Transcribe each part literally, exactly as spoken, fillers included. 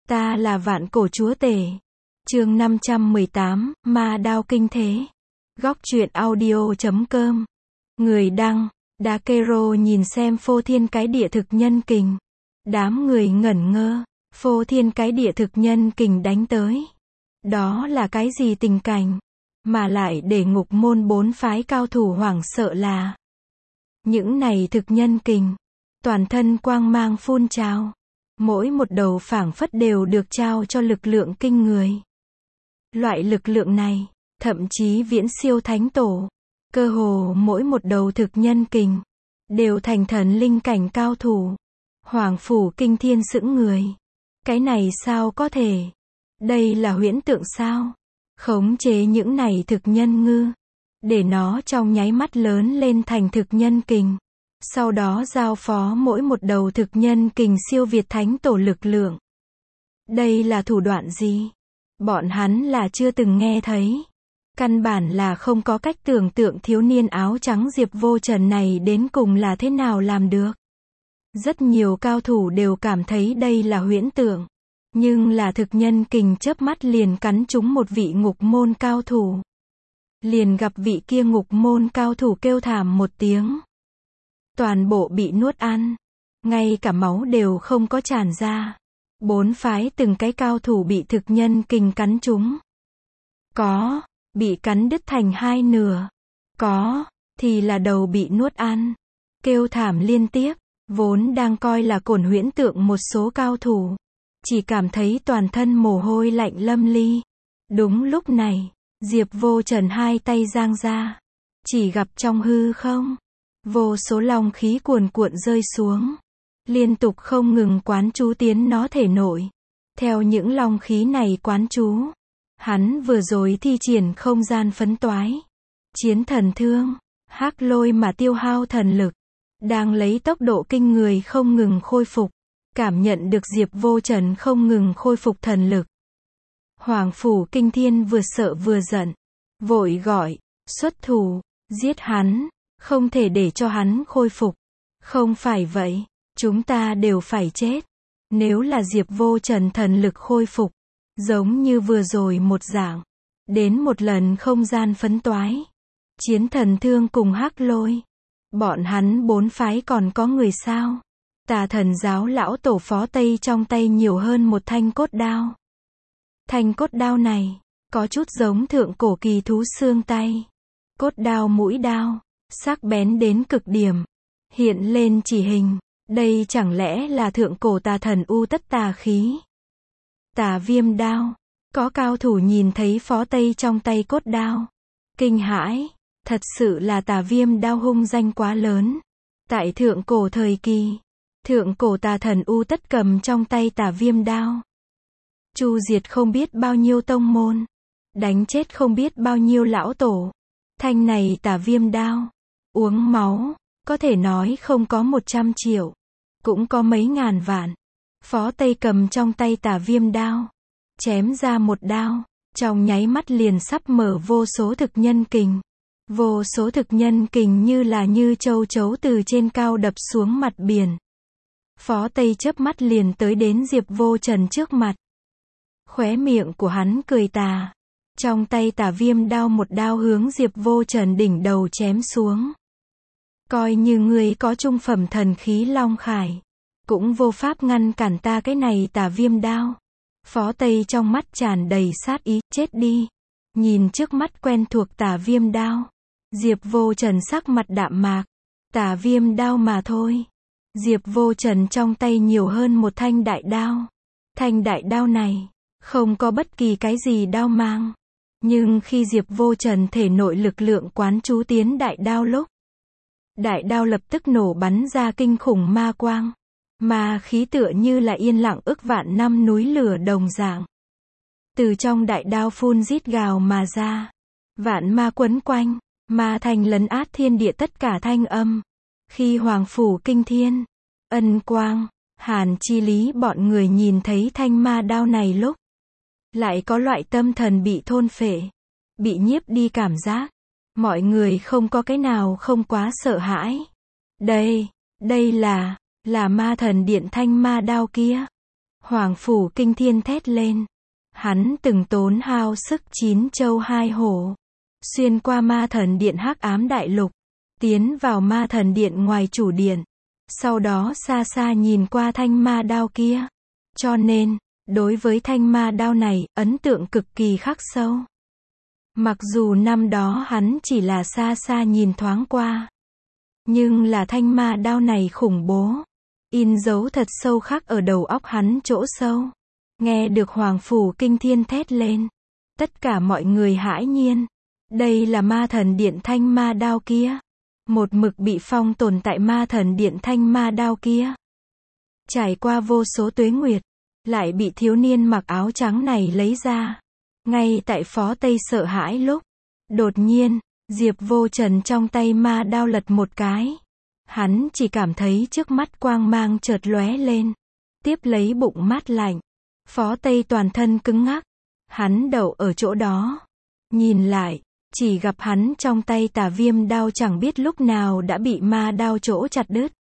Ta là vạn cổ chúa tể. Chương năm trăm mười tám, ma đao kinh thế. Góc truyện audio chấm com. Người đăng, Dakero nhìn xem phô thiên cái địa thực nhân kình. Đám người ngẩn ngơ, phô thiên cái địa thực nhân kình đánh tới. Đó là cái gì tình cảnh, mà lại để ngục môn bốn phái cao thủ hoảng sợ là. Những này thực nhân kình, toàn thân quang mang phun trào. Mỗi một đầu phảng phất đều được trao cho lực lượng kinh người. Loại lực lượng này, thậm chí viễn siêu thánh tổ. Cơ hồ mỗi một đầu thực nhân kình, đều thành thần linh cảnh cao thủ. Hoàng phủ kinh thiên sững người. Cái này sao có thể? Đây là huyễn tượng sao? Khống chế những này thực nhân ngư, để nó trong nháy mắt lớn lên thành thực nhân kình. Sau đó giao phó mỗi một đầu thực nhân kình siêu việt thánh tổ lực lượng. Đây là thủ đoạn gì? Bọn hắn là chưa từng nghe thấy. Căn bản là không có cách tưởng tượng thiếu niên áo trắng Diệp Vô Trần này đến cùng là thế nào làm được. Rất nhiều cao thủ đều cảm thấy đây là huyễn tượng. Nhưng là thực nhân kình chớp mắt liền cắn trúng một vị ngục môn cao thủ. Liền gặp vị kia ngục môn cao thủ kêu thảm một tiếng. Toàn bộ bị nuốt ăn. Ngay cả máu đều không có tràn ra. Bốn phái từng cái cao thủ bị thực nhân kình cắn trúng. Có, bị cắn đứt thành hai nửa. Có, thì là đầu bị nuốt ăn. Kêu thảm liên tiếp. Vốn đang coi là cổn huyễn tượng một số cao thủ. Chỉ cảm thấy toàn thân mồ hôi lạnh lâm ly. Đúng lúc này, Diệp Vô Trần hai tay giang ra. Chỉ gặp trong hư không, vô số long khí cuồn cuộn rơi xuống. Liên tục không ngừng quán chú tiến nó thể nội. Theo những long khí này quán chú, hắn vừa rồi thi triển không gian phấn toái. Chiến thần thương, hắc lôi mà tiêu hao thần lực. Đang lấy tốc độ kinh người không ngừng khôi phục. Cảm nhận được Diệp Vô Trần không ngừng khôi phục thần lực. Hoàng phủ kinh thiên vừa sợ vừa giận. Vội gọi, xuất thủ, giết hắn, không thể để cho hắn khôi phục. Không phải vậy, chúng ta đều phải chết. Nếu là Diệp Vô Trần thần lực khôi phục, giống như vừa rồi một dạng, đến một lần không gian phấn toái. Chiến thần thương cùng hắc lôi. Bọn hắn bốn phái còn có người sao? Tà thần giáo lão tổ phó Tây trong tay nhiều hơn một thanh cốt đao. Thanh cốt đao này, có chút giống thượng cổ kỳ thú xương tay. Cốt đao mũi đao, sắc bén đến cực điểm. Hiện lên chỉ hình, đây chẳng lẽ là thượng cổ tà thần u tất tà khí. Tà viêm đao, có cao thủ nhìn thấy phó Tây trong tay cốt đao. Kinh hãi, thật sự là tà viêm đao hung danh quá lớn. Tại thượng cổ thời kỳ, thượng cổ tà thần u tất cầm trong tay tà viêm đao. Chu diệt không biết bao nhiêu tông môn. Đánh chết không biết bao nhiêu lão tổ. Thanh này tà viêm đao. Uống máu. Có thể nói không có một trăm triệu. Cũng có mấy ngàn vạn. Phó Tây cầm trong tay tà viêm đao. Chém ra một đao. Trong nháy mắt liền sắp mở vô số thực nhân kình. Vô số thực nhân kình như là như châu chấu từ trên cao đập xuống mặt biển. Phó Tây chớp mắt liền tới đến Diệp Vô Trần trước mặt. Khóe miệng của hắn cười tà. Trong tay tà viêm đao một đao hướng Diệp Vô Trần đỉnh đầu chém xuống. Coi như ngươi có trung phẩm thần khí long khải, cũng vô pháp ngăn cản ta cái này tà viêm đao. Phó Tây trong mắt tràn đầy sát ý, chết đi. Nhìn trước mắt quen thuộc tà viêm đao. Diệp Vô Trần sắc mặt đạm mạc. Tà viêm đao mà thôi. Diệp Vô Trần trong tay nhiều hơn một thanh đại đao. Thanh đại đao này, không có bất kỳ cái gì đao mang. Nhưng khi Diệp Vô Trần thể nội lực lượng quán chú tiến đại đao lúc, đại đao lập tức nổ bắn ra kinh khủng ma quang. Ma khí tựa như là yên lặng ức vạn năm núi lửa đồng dạng. Từ trong đại đao phun rít gào mà ra. Vạn ma quấn quanh, ma thành lấn át thiên địa tất cả thanh âm. Khi Hoàng phủ kinh thiên, Ân Quang, Hàn Chi Lý bọn người nhìn thấy thanh ma đao này lúc, lại có loại tâm thần bị thôn phệ, bị nhiếp đi cảm giác. Mọi người không có cái nào không quá sợ hãi. Đây, đây là, là ma thần điện thanh ma đao kia. Hoàng Phủ Kinh Thiên thét lên. Hắn từng tốn hao sức chín châu hai hổ, xuyên qua ma thần điện hắc ám đại lục, tiến vào ma thần điện ngoài chủ điện, sau đó xa xa nhìn qua thanh ma đao kia. Cho nên, đối với thanh ma đao này, ấn tượng cực kỳ khắc sâu. Mặc dù năm đó hắn chỉ là xa xa nhìn thoáng qua, nhưng là thanh ma đao này khủng bố, in dấu thật sâu khắc ở đầu óc hắn chỗ sâu. Nghe được Hoàng Phủ Kinh Thiên thét lên, tất cả mọi người hãi nhiên. Đây là ma thần điện thanh ma đao kia, một mực bị phong tồn tại ma thần điện thanh ma đao kia. Trải qua vô số tuế nguyệt, lại bị thiếu niên mặc áo trắng này lấy ra. Ngay tại Phó Tây sợ hãi lúc, đột nhiên, Diệp Vô Trần trong tay ma đao lật một cái. Hắn chỉ cảm thấy trước mắt quang mang chợt lóe lên, tiếp lấy bụng mát lạnh. Phó Tây toàn thân cứng ngắc, hắn đậu ở chỗ đó, nhìn lại, chỉ gặp hắn trong tay Tà Viêm đao chẳng biết lúc nào đã bị ma đao chỗ chặt đứt.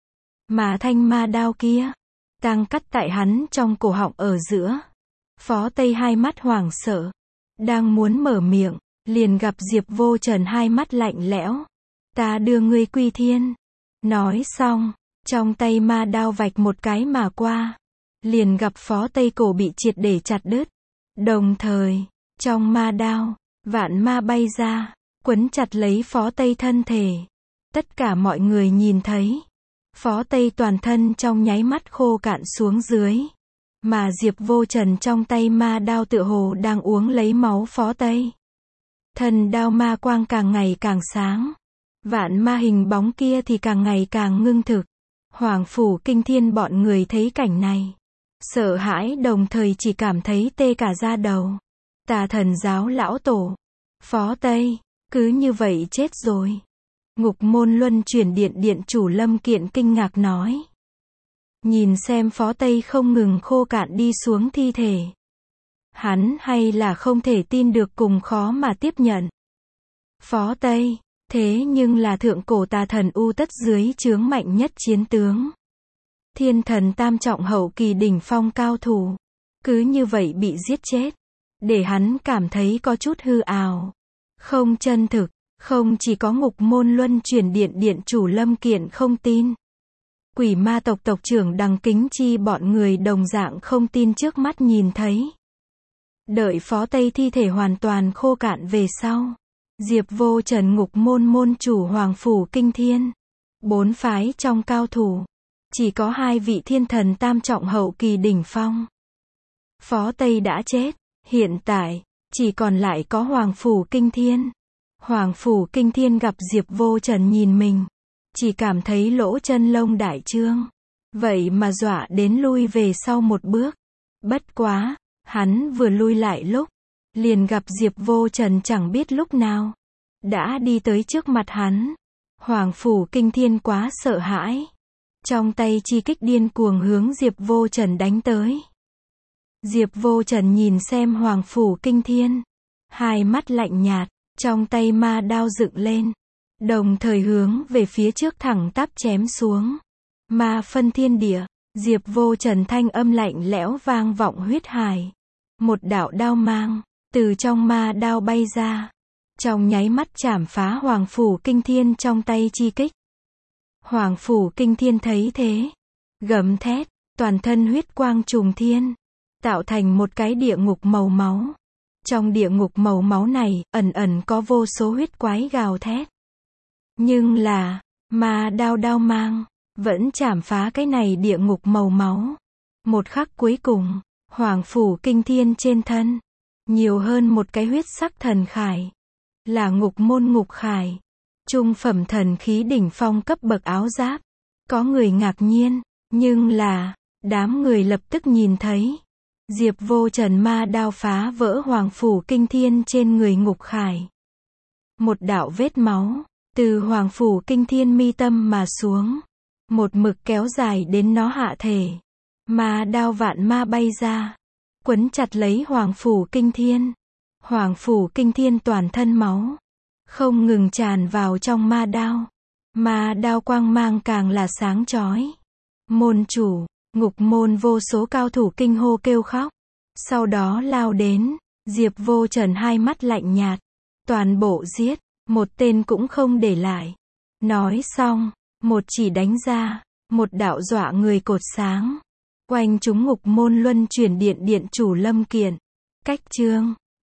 Mà thanh ma đao kia, đang cắt tại hắn trong cổ họng ở giữa. Phó Tây hai mắt hoảng sợ, đang muốn mở miệng, liền gặp Diệp Vô Trần hai mắt lạnh lẽo. Ta đưa ngươi quy thiên. Nói xong, trong tay ma đao vạch một cái mà qua, liền gặp Phó Tây cổ bị triệt để chặt đứt. Đồng thời, trong ma đao, vạn ma bay ra, quấn chặt lấy Phó Tây thân thể. Tất cả mọi người nhìn thấy, Phó Tây toàn thân trong nháy mắt khô cạn xuống dưới. Mà Diệp Vô Trần trong tay ma đao tựa hồ đang uống lấy máu Phó Tây. Thần đao ma quang càng ngày càng sáng. Vạn ma hình bóng kia thì càng ngày càng ngưng thực. Hoàng Phủ Kinh Thiên bọn người thấy cảnh này, sợ hãi đồng thời chỉ cảm thấy tê cả da đầu. Tà Thần giáo lão tổ, Phó Tây, cứ như vậy chết rồi. Ngục Môn Luân Chuyển Điện điện chủ Lâm Kiện kinh ngạc nói. Nhìn xem Phó Tây không ngừng khô cạn đi xuống thi thể. Hắn hay là không thể tin được cùng khó mà tiếp nhận. Phó Tây, thế nhưng là thượng cổ tà thần U Tất dưới trướng mạnh nhất chiến tướng. Thiên thần tam trọng hậu kỳ đỉnh phong cao thủ. Cứ như vậy bị giết chết. Để hắn cảm thấy có chút hư ảo. Không chân thực, không chỉ có Ngục Môn Luân Chuyển Điện điện chủ Lâm Kiện không tin. Quỷ ma tộc tộc trưởng Đằng Kính Chi bọn người đồng dạng không tin trước mắt nhìn thấy. Đợi Phó Tây thi thể hoàn toàn khô cạn về sau, Diệp Vô Trần Ngục Môn môn chủ Hoàng Phủ Kinh Thiên, bốn phái trong cao thủ, chỉ có hai vị thiên thần tam trọng hậu kỳ đỉnh phong. Phó Tây đã chết, hiện tại, chỉ còn lại có Hoàng Phủ Kinh Thiên. Hoàng Phủ Kinh Thiên gặp Diệp Vô Trần nhìn mình, chỉ cảm thấy lỗ chân lông đại trương. Vậy mà dọa đến lui về sau một bước. Bất quá, hắn vừa lui lại lúc, liền gặp Diệp Vô Trần chẳng biết lúc nào đã đi tới trước mặt hắn. Hoàng Phủ Kinh Thiên quá sợ hãi, trong tay chi kích điên cuồng hướng Diệp Vô Trần đánh tới. Diệp Vô Trần nhìn xem Hoàng Phủ Kinh Thiên, hai mắt lạnh nhạt, trong tay ma đao dựng lên, đồng thời hướng về phía trước thẳng tắp chém xuống. Ma phân thiên địa, Diệp Vô Trần thanh âm lạnh lẽo vang vọng huyết hải. Một đạo đao mang từ trong ma đao bay ra, trong nháy mắt chảm phá Hoàng Phủ Kinh Thiên trong tay chi kích. Hoàng Phủ Kinh Thiên thấy thế, gầm thét, toàn thân huyết quang trùng thiên, tạo thành một cái địa ngục màu máu. Trong địa ngục màu máu này, ẩn ẩn có vô số huyết quái gào thét. Nhưng là, ma đao đao mang, vẫn chảm phá cái này địa ngục màu máu. Một khắc cuối cùng, Hoàng Phủ Kinh Thiên trên thân, nhiều hơn một cái huyết sắc thần khải. Là Ngục Môn Ngục Khải. Trung phẩm thần khí đỉnh phong cấp bậc áo giáp. Có người ngạc nhiên, nhưng là, đám người lập tức nhìn thấy. Diệp Vô Trần ma đao phá vỡ Hoàng Phủ Kinh Thiên trên người Ngục Khải. Một đạo vết máu, từ Hoàng Phủ Kinh Thiên mi tâm mà xuống. Một mực kéo dài đến nó hạ thể. Ma đao vạn ma bay ra, quấn chặt lấy Hoàng Phủ Kinh Thiên. Hoàng Phủ Kinh Thiên toàn thân máu, không ngừng tràn vào trong ma đao. Ma đao quang mang càng là sáng chói. Môn chủ, Ngục môn vô số cao thủ kinh hô kêu khóc. Sau đó lao đến, Diệp Vô Trần hai mắt lạnh nhạt. Toàn bộ giết, một tên cũng không để lại. Nói xong, một chỉ đánh ra, một đạo dọa người cột sáng. Quanh chúng ngục môn luân chuyển điện điện chủ Lâm Kiện. Cách chương